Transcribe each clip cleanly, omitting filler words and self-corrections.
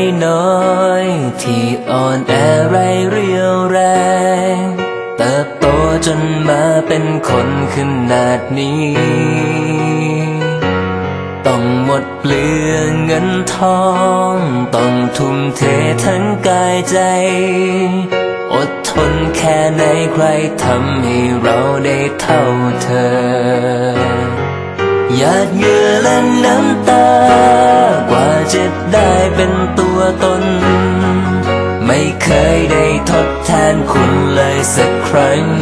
น้อยๆที่อ่อนแอไร้เรี่ยวแรงเติบโตจนมาเป็นคนขนาดนี้ต้องหมดเปลืองเงินทองต้องทุ่มเททั้งกายใจอดทนแค่ไหนใครทำให้เราได้เท่าเธอหยาดเหงื่อและน้ำตากว่าจะได้เป็นตัวตนไม่เคยได้ทดแทนคุณเลยสักครั้ง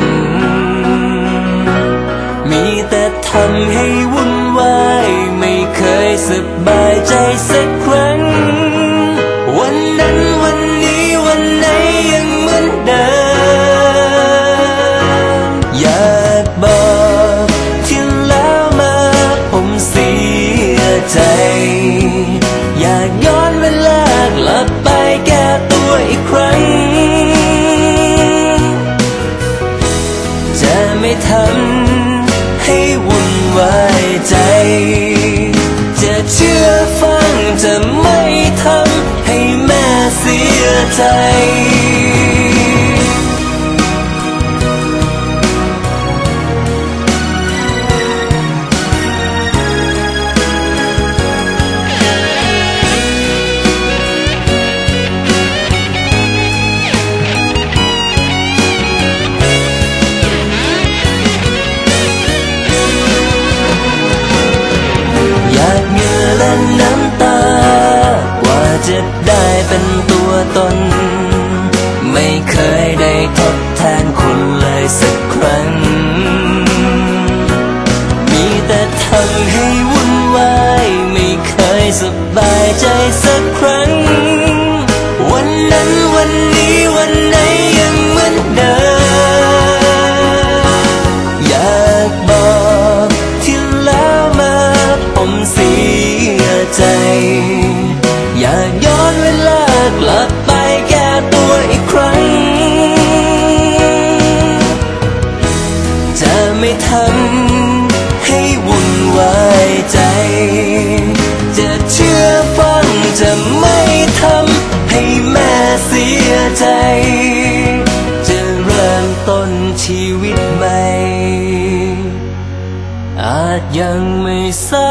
มีแต่ทำให้วุ่นวายไม่เคยสบายใจสักครั้งวันนั้นวันนี้วันไหนยังเหมือนเดิมอยากบอกที่แล้วมาผมเสียใจอยากย้อนเวลากลับไปแก้ตัวอีกครั้งจะไม่ทำให้วุ่นวายใจจะเชื่อฟังจะไม่ทำให้แม่เสียใจน้ำตากว่าจะได้เป็นตัวตนไม่เคยได้ทดแทนคุณเลยสักครั้งมีแต่ทำให้วุ่นวายไม่เคยสบายใจสักครั้งวันนั้นวันนี้วันไหนยังเหมือนเดิมอยากบอกที่แล้วมาผมเสียใจอยากย้อนเวลากลับไปแก้ตัวอีกครั้งจะไม่ทำให้วุ่นวายใจจะเชื่อฟังจะไม่ทำให้แม่เสียใจจะเริ่มต้นชีวิตใหม่อาจยังไม่สา